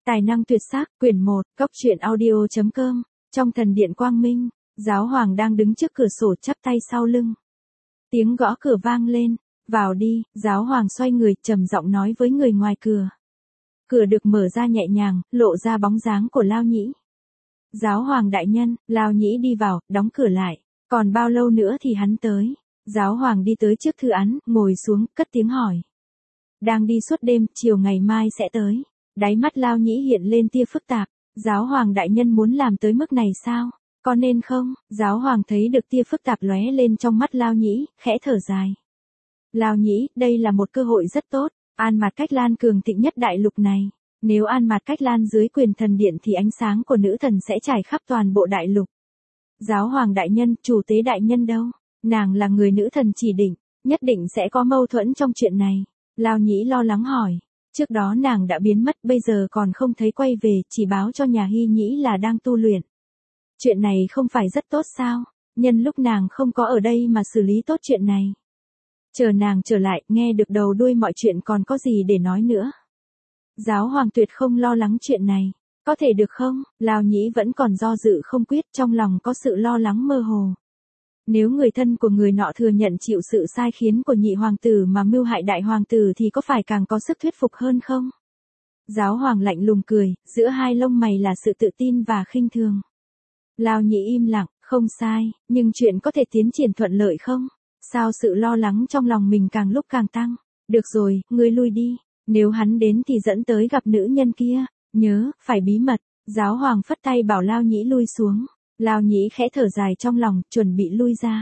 Tài năng tuyệt sắc, quyển 1, cốc truyện audio.com, trong thần điện quang minh, giáo hoàng đang đứng trước cửa sổ chắp tay sau lưng. Tiếng gõ cửa vang lên, vào đi, giáo hoàng xoay người trầm giọng nói với người ngoài cửa. Cửa được mở ra nhẹ nhàng, lộ ra bóng dáng của Lao Nhĩ. Giáo hoàng đại nhân, Lao Nhĩ đi vào, đóng cửa lại, còn bao lâu nữa thì hắn tới. Giáo hoàng đi tới trước thư án, ngồi xuống, cất tiếng hỏi. Đang đi suốt đêm, chiều ngày mai sẽ tới. Đáy mắt Lao Nhĩ hiện lên tia phức tạp. Giáo hoàng đại nhân muốn làm tới mức này sao? Có nên không? Giáo hoàng thấy được tia phức tạp lóe lên trong mắt Lao Nhĩ, khẽ thở dài. Lao Nhĩ, đây là một cơ hội rất tốt. An Mạt Cách Lan cường thịnh nhất đại lục này. Nếu An Mạt Cách Lan dưới quyền thần điện thì ánh sáng của nữ thần sẽ trải khắp toàn bộ đại lục. Giáo hoàng đại nhân, chủ tế đại nhân đâu? Nàng là người nữ thần chỉ định, nhất định sẽ có mâu thuẫn trong chuyện này. Lao Nhĩ lo lắng hỏi. Trước đó nàng đã biến mất, bây giờ còn không thấy quay về, chỉ báo cho nhà Hy Nhĩ là đang tu luyện. Chuyện này không phải rất tốt sao? Nhân lúc nàng không có ở đây mà xử lý tốt chuyện này. Chờ nàng trở lại, nghe được đầu đuôi mọi chuyện còn có gì để nói nữa. Giáo hoàng tuyệt không lo lắng chuyện này. Có thể được không? Lao Nhĩ vẫn còn do dự không quyết, trong lòng có sự lo lắng mơ hồ. Nếu người thân của người nọ thừa nhận chịu sự sai khiến của nhị hoàng tử mà mưu hại đại hoàng tử thì có phải càng có sức thuyết phục hơn không? Giáo hoàng lạnh lùng cười, giữa hai lông mày là sự tự tin và khinh thường. Lao Nhĩ im lặng, không sai, nhưng chuyện có thể tiến triển thuận lợi không? Sao sự lo lắng trong lòng mình càng lúc càng tăng? Được rồi, ngươi lui đi. Nếu hắn đến thì dẫn tới gặp nữ nhân kia. Nhớ, phải bí mật. Giáo hoàng phất tay bảo Lao Nhĩ lui xuống. Lao Nhĩ khẽ thở dài trong lòng, chuẩn bị lui ra.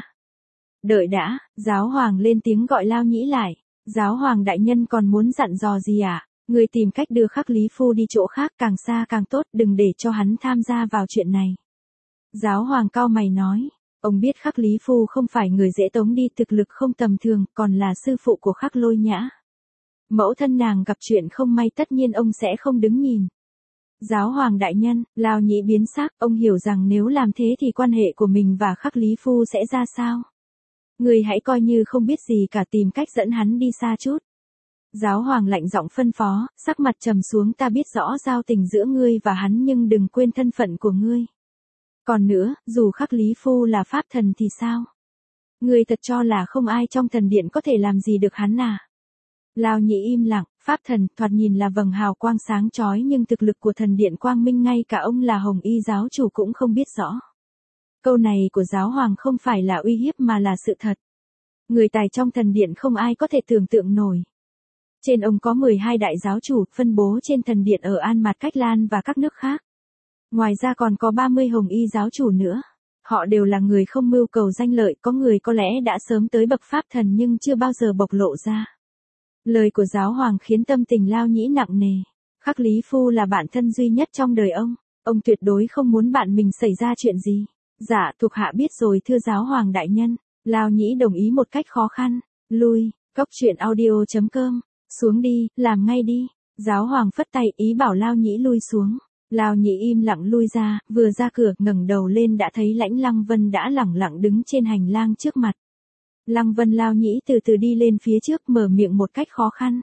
Đợi đã, giáo hoàng lên tiếng gọi Lao Nhĩ lại. Giáo hoàng đại nhân còn muốn dặn dò gì à? Người tìm cách đưa Khắc Lý Phu đi chỗ khác, càng xa càng tốt, đừng để cho hắn tham gia vào chuyện này. Giáo hoàng cau mày nói. Ông biết Khắc Lý Phu không phải người dễ tống đi, thực lực không tầm thường, còn là sư phụ của Khắc Lôi Nhã. Mẫu thân nàng gặp chuyện không may tất nhiên ông sẽ không đứng nhìn. Giáo hoàng đại nhân, Lao Nhĩ biến sắc, ông hiểu rằng nếu làm thế thì quan hệ của mình và Khắc Lý Phu sẽ ra sao? Người hãy coi như không biết gì cả, tìm cách dẫn hắn đi xa chút. Giáo hoàng lạnh giọng phân phó, sắc mặt trầm xuống, ta biết rõ giao tình giữa ngươi và hắn nhưng đừng quên thân phận của ngươi. Còn nữa, dù Khắc Lý Phu là pháp thần thì sao? Ngươi thật cho là không ai trong thần điện có thể làm gì được hắn à? Lao Nhĩ im lặng, pháp thần thoạt nhìn là vầng hào quang sáng chói nhưng thực lực của thần điện quang minh ngay cả ông là Hồng Y giáo chủ cũng không biết rõ. Câu này của giáo hoàng không phải là uy hiếp mà là sự thật. Người tài trong thần điện không ai có thể tưởng tượng nổi. Trên ông có 12 đại giáo chủ phân bố trên thần điện ở An Mạt Cách Lan và các nước khác. Ngoài ra còn có 30 Hồng Y giáo chủ nữa. Họ đều là người không mưu cầu danh lợi, có người có lẽ đã sớm tới bậc pháp thần nhưng chưa bao giờ bộc lộ ra. Lời của giáo hoàng khiến tâm tình Lao Nhĩ nặng nề. Khắc Lý Phu là bạn thân duy nhất trong đời ông tuyệt đối không muốn bạn mình xảy ra chuyện gì. Dạ, thuộc hạ biết rồi thưa giáo hoàng đại nhân. Lao Nhĩ đồng ý một cách khó khăn. Lui, cốc truyện audio.com, xuống đi, làm ngay đi. Giáo hoàng phất tay ý bảo Lao Nhĩ lui xuống. Lao Nhĩ im lặng lui ra, vừa ra cửa ngẩng đầu lên đã thấy Lãnh Lăng Vân đã lẳng lặng đứng trên hành lang trước mặt. Lăng Vân Lao Nhĩ từ từ đi lên phía trước, mở miệng một cách khó khăn.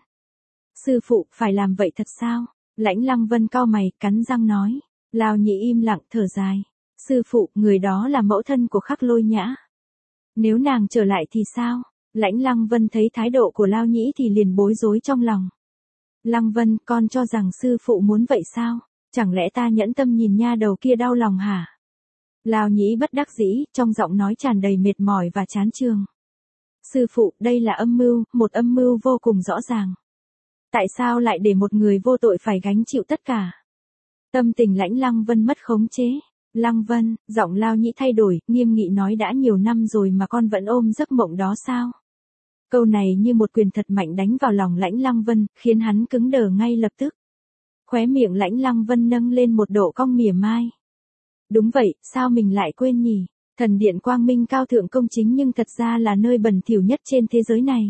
Sư phụ, phải làm vậy thật sao? Lãnh Lăng Vân cau mày, cắn răng nói. Lao Nhĩ im lặng thở dài. Sư phụ, người đó là mẫu thân của Khắc Lôi Nhã. Nếu nàng trở lại thì sao? Lãnh Lăng Vân thấy thái độ của Lao Nhĩ thì liền bối rối trong lòng. Lăng Vân, con cho rằng sư phụ muốn vậy sao? Chẳng lẽ ta nhẫn tâm nhìn nha đầu kia đau lòng hả? Lao Nhĩ bất đắc dĩ, trong giọng nói tràn đầy mệt mỏi và chán chường. Sư phụ, đây là âm mưu, một âm mưu vô cùng rõ ràng. Tại sao lại để một người vô tội phải gánh chịu tất cả? Tâm tình Lãnh Lăng Vân mất khống chế. Lăng Vân, giọng Lao Nhĩ thay đổi, nghiêm nghị nói đã nhiều năm rồi mà con vẫn ôm giấc mộng đó sao? Câu này như một quyền thật mạnh đánh vào lòng Lãnh Lăng Vân, khiến hắn cứng đờ ngay lập tức. Khóe miệng Lãnh Lăng Vân nâng lên một độ cong mỉa mai. Đúng vậy, sao mình lại quên nhỉ? Thần điện quang minh cao thượng công chính nhưng thật ra là nơi bẩn thỉu nhất trên thế giới này.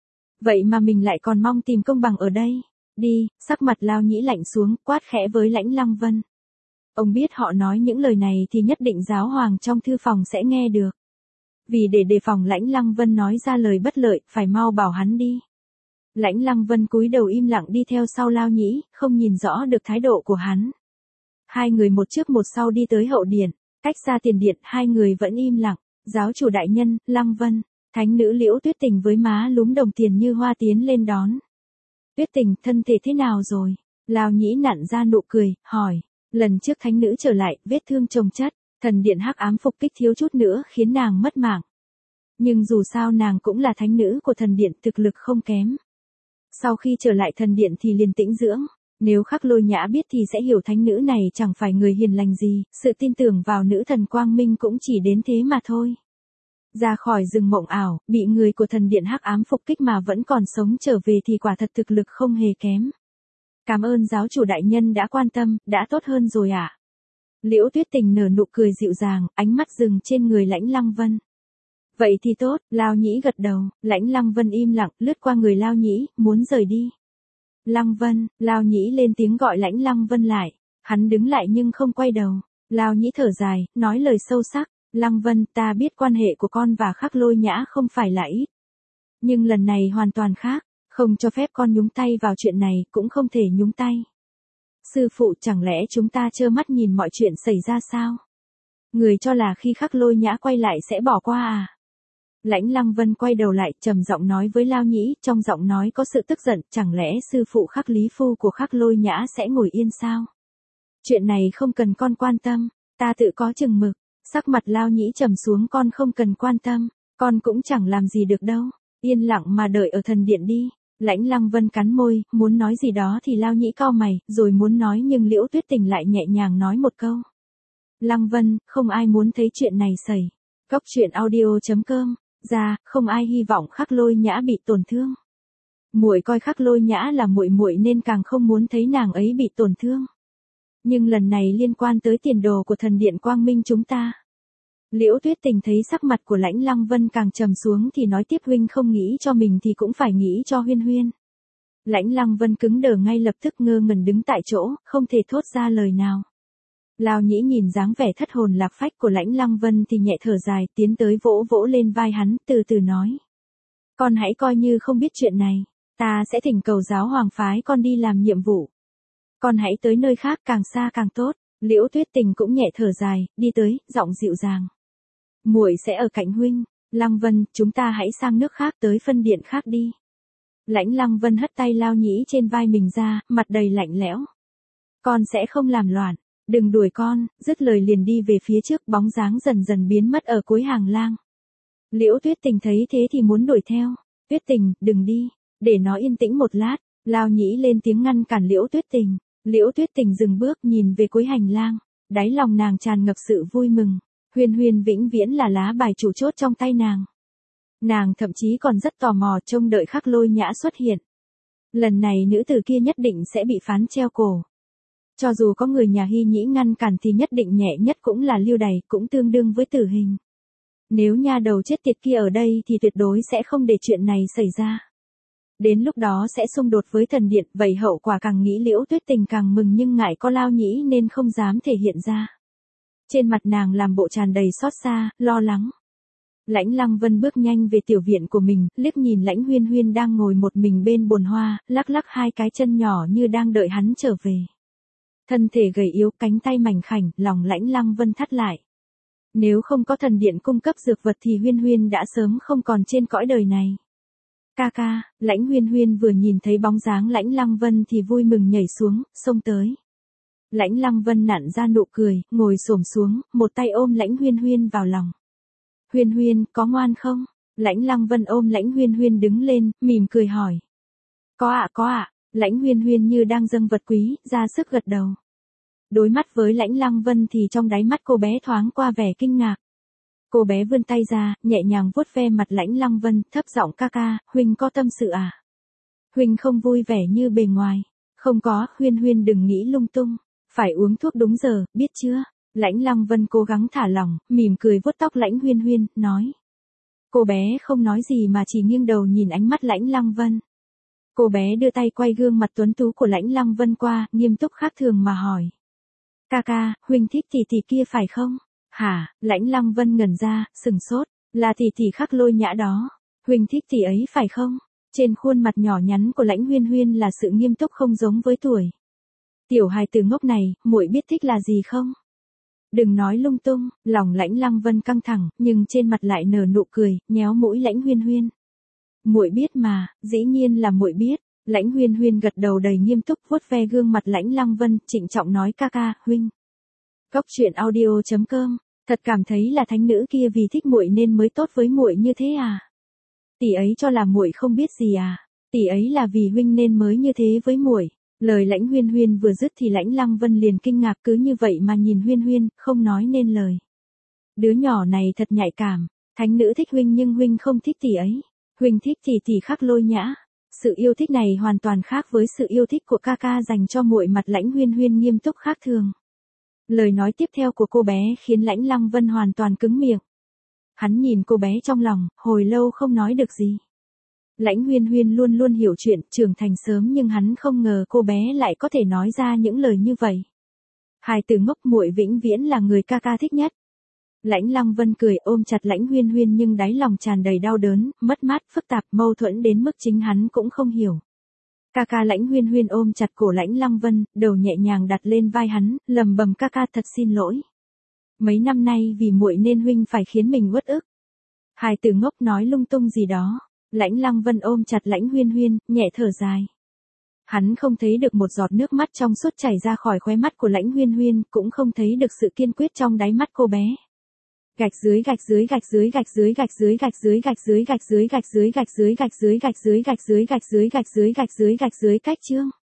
Vậy mà mình lại còn mong tìm công bằng ở đây. Đi, sắc mặt Lao Nhĩ lạnh xuống, quát khẽ với Lãnh Lăng Vân. Ông biết họ nói những lời này thì nhất định giáo hoàng trong thư phòng sẽ nghe được. Vì để đề phòng Lãnh Lăng Vân nói ra lời bất lợi, phải mau bảo hắn đi. Lãnh Lăng Vân cúi đầu im lặng đi theo sau Lao Nhĩ, không nhìn rõ được thái độ của hắn. Hai người một trước một sau đi tới hậu điện, cách xa tiền điện, hai người vẫn im lặng. Giáo chủ đại nhân, Lăng Vân, thánh nữ Liễu Tuyết Tình với má lúm đồng tiền như hoa tiến lên đón. Tuyết Tình, thân thể thế nào rồi? Lao Nhĩ nặn ra nụ cười, hỏi. Lần trước thánh nữ trở lại, vết thương chồng chất, thần điện hắc ám phục kích thiếu chút nữa khiến nàng mất mạng. Nhưng dù sao nàng cũng là thánh nữ của thần điện, thực lực không kém. Sau khi trở lại thần điện thì liền tĩnh dưỡng. Nếu Khắc Lôi Nhã biết thì sẽ hiểu thánh nữ này chẳng phải người hiền lành gì, sự tin tưởng vào nữ thần quang minh cũng chỉ đến thế mà thôi. Ra khỏi rừng mộng ảo, bị người của thần điện hắc ám phục kích mà vẫn còn sống trở về thì quả thật thực lực không hề kém. Cảm ơn giáo chủ đại nhân đã quan tâm, đã tốt hơn rồi ạ. Liễu Tuyết Tình nở nụ cười dịu dàng, ánh mắt dừng trên người Lãnh Lăng Vân. Vậy thì tốt, Lao Nhĩ gật đầu, Lãnh Lăng Vân im lặng, lướt qua người Lao Nhĩ, muốn rời đi. Lăng Vân, Lao Nhĩ lên tiếng gọi Lãnh Lăng Vân lại. Hắn đứng lại nhưng không quay đầu. Lao Nhĩ thở dài, nói lời sâu sắc. Lăng Vân, ta biết quan hệ của con và Khắc Lôi Nhã không phải là ít. Nhưng lần này hoàn toàn khác, không cho phép con nhúng tay vào chuyện này, cũng không thể nhúng tay. Sư phụ, chẳng lẽ chúng ta trơ mắt nhìn mọi chuyện xảy ra sao? Người cho là khi Khắc Lôi Nhã quay lại sẽ bỏ qua à? Lãnh Lăng Vân quay đầu lại, trầm giọng nói với Lao Nhĩ, trong giọng nói có sự tức giận, chẳng lẽ sư phụ Khắc Lý Phu của Khắc Lôi Nhã sẽ ngồi yên sao? Chuyện này không cần con quan tâm, ta tự có chừng mực. Sắc mặt Lao Nhĩ trầm xuống, con không cần quan tâm, con cũng chẳng làm gì được đâu, yên lặng mà đợi ở thần điện đi. Lãnh Lăng Vân cắn môi, muốn nói gì đó thì Lao Nhĩ cau mày, rồi muốn nói nhưng Liễu Tuyết Tình lại nhẹ nhàng nói một câu. Lăng Vân, không ai muốn thấy chuyện này xảy. Góc truyện audio.com, ra, không ai hy vọng Khắc Lôi Nhã bị tổn thương. Muội coi Khắc Lôi Nhã là muội muội nên càng không muốn thấy nàng ấy bị tổn thương. Nhưng lần này liên quan tới tiền đồ của thần điện quang minh chúng ta. Liễu Tuyết Tình thấy sắc mặt của Lãnh Lăng Vân càng trầm xuống thì nói tiếp, huynh không nghĩ cho mình thì cũng phải nghĩ cho Huyên Huyên. Lãnh Lăng Vân cứng đờ ngay lập tức, ngơ ngẩn đứng tại chỗ, không thể thốt ra lời nào. Lao Nhĩ nhìn dáng vẻ thất hồn lạc phách của Lãnh Lăng Vân thì nhẹ thở dài, tiến tới vỗ vỗ lên vai hắn, từ từ nói. Con hãy coi như không biết chuyện này, ta sẽ thỉnh cầu giáo hoàng phái con đi làm nhiệm vụ. Con hãy tới nơi khác, càng xa càng tốt. Liễu Tuyết Tình cũng nhẹ thở dài, đi tới, giọng dịu dàng. Muội sẽ ở cạnh huynh. Lăng Vân, chúng ta hãy sang nước khác, tới phân điện khác đi. Lãnh Lăng Vân hất tay Lao Nhĩ trên vai mình ra, mặt đầy lạnh lẽo. Con sẽ không làm loạn, đừng đuổi con, dứt lời liền đi về phía trước, bóng dáng dần dần biến mất ở cuối hàng lang. Liễu Tuyết Tình thấy thế thì muốn đuổi theo. Tuyết Tình, đừng đi, để nó yên tĩnh một lát. Lao Nhĩ lên tiếng ngăn cản Liễu Tuyết Tình. Liễu Tuyết Tình dừng bước, nhìn về cuối hành lang, đáy lòng nàng tràn ngập sự vui mừng. Huyên Huyên vĩnh viễn là lá bài chủ chốt trong tay nàng. Nàng thậm chí còn rất tò mò trông đợi Khắc Lôi Nhã xuất hiện. Lần này nữ tử kia nhất định sẽ bị phán treo cổ. Cho dù có người nhà Hy Nhĩ ngăn cản thì nhất định nhẹ nhất cũng là lưu đày, cũng tương đương với tử hình. Nếu nha đầu chết tiệt kia ở đây thì tuyệt đối sẽ không để chuyện này xảy ra. Đến lúc đó sẽ xung đột với thần điện, vậy hậu quả càng nghĩ Liễu Tuyết Tình càng mừng, nhưng ngại có Lao Nhĩ nên không dám thể hiện ra. Trên mặt nàng làm bộ tràn đầy xót xa, lo lắng. Lãnh Lăng Vân bước nhanh về tiểu viện của mình, liếc nhìn Lãnh Huyên Huyên đang ngồi một mình bên bồn hoa, lắc lắc hai cái chân nhỏ như đang đợi hắn trở về. Thân thể gầy yếu, cánh tay mảnh khảnh, lòng Lãnh Lăng Vân thắt lại. Nếu không có thần điện cung cấp dược vật thì Huyên Huyên đã sớm không còn trên cõi đời này. Ca ca, Lãnh Huyên Huyên vừa nhìn thấy bóng dáng Lãnh Lăng Vân thì vui mừng nhảy xuống, xông tới. Lãnh Lăng Vân nặn ra nụ cười, ngồi xổm xuống, một tay ôm Lãnh Huyên Huyên vào lòng. Huyên Huyên, có ngoan không? Lãnh Lăng Vân ôm Lãnh Huyên Huyên đứng lên, mỉm cười hỏi. Có ạ. Lãnh Huyên Huyên như đang dâng vật quý, ra sức gật đầu. Đối mắt với Lãnh Lăng Vân thì trong đáy mắt cô bé thoáng qua vẻ kinh ngạc. Cô bé vươn tay ra, nhẹ nhàng vuốt ve mặt Lãnh Lăng Vân, thấp giọng, ca ca, huynh có tâm sự à? Huynh không vui vẻ như bề ngoài. Không có, Huyên Huyên đừng nghĩ lung tung. Phải uống thuốc đúng giờ, biết chưa? Lãnh Lăng Vân cố gắng thả lỏng, mỉm cười vuốt tóc Lãnh Huyên Huyên, nói. Cô bé không nói gì mà chỉ nghiêng đầu nhìn ánh mắt Lãnh Lăng Vân. Cô bé đưa tay quay gương mặt tuấn tú của Lãnh Lăng Vân qua, nghiêm túc khác thường mà hỏi. Ca ca, huynh thích tỷ tỷ kia phải không? Hả? Lãnh Lăng Vân ngẩn ra, sừng sốt. Là tỷ tỷ Khắc Lôi Nhã đó. Huynh thích tỷ ấy phải không? Trên khuôn mặt nhỏ nhắn của Lãnh Huyên Huyên là sự nghiêm túc không giống với tuổi. Tiểu hài từ ngốc này, muội biết thích là gì không? Đừng nói lung tung, lòng Lãnh Lăng Vân căng thẳng, nhưng trên mặt lại nở nụ cười, nhéo mũi Lãnh Huyên Huyên. Muội biết mà, dĩ nhiên là muội biết. Lãnh Huyên Huyên gật đầu đầy nghiêm túc vuốt ve gương mặt Lãnh Lăng Vân, trịnh trọng nói ca ca, huynh. Cốc truyện audio.com, thật cảm thấy là thánh nữ kia vì thích muội nên mới tốt với muội như thế à? Tỷ ấy cho là muội không biết gì à? Tỷ ấy là vì huynh nên mới như thế với muội. Lời Lãnh Huyên Huyên vừa dứt thì Lãnh Lăng Vân liền kinh ngạc, cứ như vậy mà nhìn Huyên Huyên, không nói nên lời. Đứa nhỏ này thật nhạy cảm, thánh nữ thích huynh nhưng huynh không thích tỷ ấy. Huynh thích tỷ Khắc Lôi Nhã. Sự yêu thích này hoàn toàn khác với sự yêu thích của ca ca dành cho muội, mặt Lãnh Huyên Huyên nghiêm túc khác thường. Lời nói tiếp theo của cô bé khiến Lãnh Lăng Vân hoàn toàn cứng miệng. Hắn nhìn cô bé trong lòng, hồi lâu không nói được gì. Lãnh Huyên Huyên luôn luôn hiểu chuyện, trưởng thành sớm nhưng hắn không ngờ cô bé lại có thể nói ra những lời như vậy. Hài tử ngốc, muội vĩnh viễn là người ca ca thích nhất. Lãnh Lăng Vân cười ôm chặt Lãnh Huyên Huyên nhưng đáy lòng tràn đầy đau đớn, mất mát, phức tạp, mâu thuẫn đến mức chính hắn cũng không hiểu. Ca ca. Lãnh Huyên Huyên ôm chặt cổ Lãnh Lăng Vân, đầu nhẹ nhàng đặt lên vai hắn, lầm bầm ca ca thật xin lỗi. Mấy năm nay vì muội nên huynh phải khiến mình uất ức. Hài tử ngốc nói lung tung gì đó. Lãnh Lăng Vân ôm chặt Lãnh Huyên Huyên, nhẹ thở dài. Hắn không thấy được một giọt nước mắt trong suốt chảy ra khỏi khóe mắt của Lãnh Huyên Huyên, cũng không thấy được sự kiên quyết trong đáy mắt cô bé. Gạch dưới gạch dưới gạch dưới gạch dưới gạch dưới gạch dưới gạch dưới gạch dưới gạch dưới gạch dưới gạch dưới gạch dưới gạch dưới gạch dưới gạch dưới gạch dưới gạch dưới cách chương.